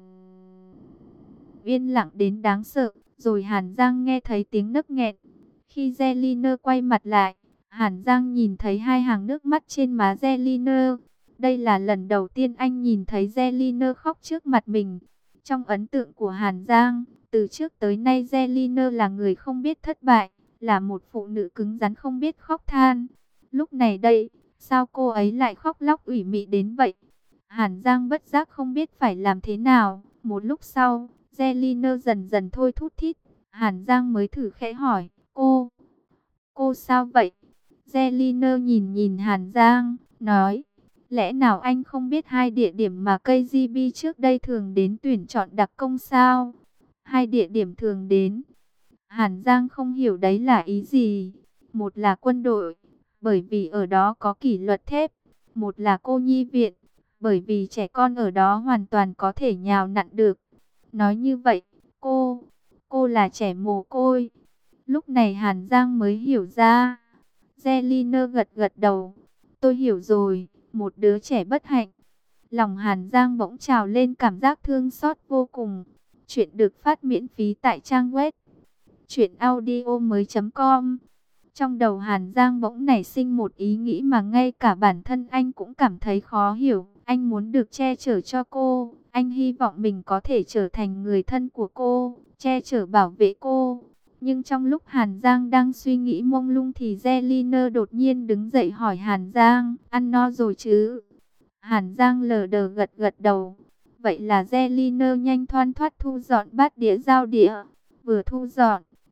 yên lặng đến đáng sợ, rồi Hàn Giang nghe thấy tiếng nấc nghẹn. Khi Zelina quay mặt lại, Hàn Giang nhìn thấy hai hàng nước mắt trên má Zelina. Đây là lần đầu tiên anh nhìn thấy Zelina khóc trước mặt mình. Trong ấn tượng của Hàn Giang, từ trước tới nay Zelina là người không biết thất bại, là một phụ nữ cứng rắn không biết khóc than. Lúc này đây, sao cô ấy lại khóc lóc ủy mị đến vậy? Hàn Giang bất giác không biết phải làm thế nào. Một lúc sau, Zelina dần dần thôi thút thít. Hàn Giang mới thử khẽ hỏi, cô, cô sao vậy? Zelina nhìn nhìn Hàn Giang, nói, lẽ nào anh không biết hai địa điểm mà ca giê bê trước đây thường đến tuyển chọn đặc công sao? Hai địa điểm thường đến. Hàn Giang không hiểu đấy là ý gì. Một là quân đội, bởi vì ở đó có kỷ luật thép. Một là cô nhi viện, bởi vì trẻ con ở đó hoàn toàn có thể nhào nặn được. Nói như vậy, cô, cô là trẻ mồ côi. Lúc này Hàn Giang mới hiểu ra. Zelina gật gật đầu. Tôi hiểu rồi, một đứa trẻ bất hạnh. Lòng Hàn Giang bỗng trào lên cảm giác thương xót vô cùng. Chuyện được phát miễn phí tại trang web truyện audio mới chấm com. Trong đầu Hàn Giang bỗng nảy sinh một ý nghĩ mà ngay cả bản thân anh cũng cảm thấy khó hiểu. Anh muốn được che chở cho cô. Anh hy vọng mình có thể trở thành người thân của cô, che chở bảo vệ cô. Nhưng trong lúc Hàn Giang đang suy nghĩ mông lung thì Zelina đột nhiên đứng dậy hỏi Hàn Giang, ăn no rồi chứ? Hàn Giang lờ đờ gật gật đầu. Vậy là Zelina nhanh thoăn thoắt thu dọn bát đĩa dao đĩa. Vừa thu dọn,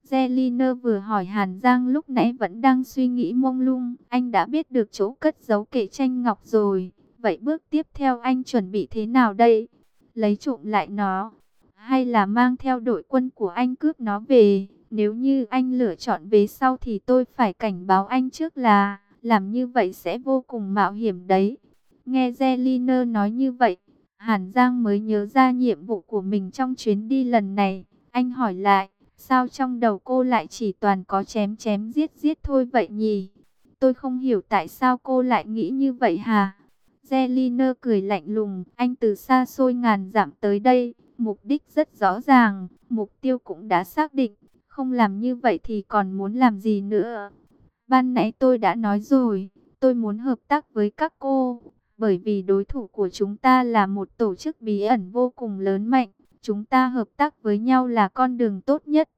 Zelina vừa hỏi Hàn Giang lúc nãy vẫn đang suy nghĩ mông lung. Anh đã biết được chỗ cất giấu kệ tranh ngọc rồi. Vậy bước tiếp theo anh chuẩn bị thế nào đây? Lấy trộm lại nó? Hay là mang theo đội quân của anh cướp nó về? Nếu như anh lựa chọn về sau thì tôi phải cảnh báo anh trước là làm như vậy sẽ vô cùng mạo hiểm đấy. Nghe Zelina nói như vậy, Hàn Giang mới nhớ ra nhiệm vụ của mình trong chuyến đi lần này. Anh hỏi lại, sao trong đầu cô lại chỉ toàn có chém chém giết giết thôi vậy nhỉ? Tôi không hiểu tại sao cô lại nghĩ như vậy hả? Zelina cười lạnh lùng, anh từ xa xôi ngàn dặm tới đây, mục đích rất rõ ràng, mục tiêu cũng đã xác định, không làm như vậy thì còn muốn làm gì nữa? Ban nãy tôi đã nói rồi, tôi muốn hợp tác với các cô, bởi vì đối thủ của chúng ta là một tổ chức bí ẩn vô cùng lớn mạnh, chúng ta hợp tác với nhau là con đường tốt nhất.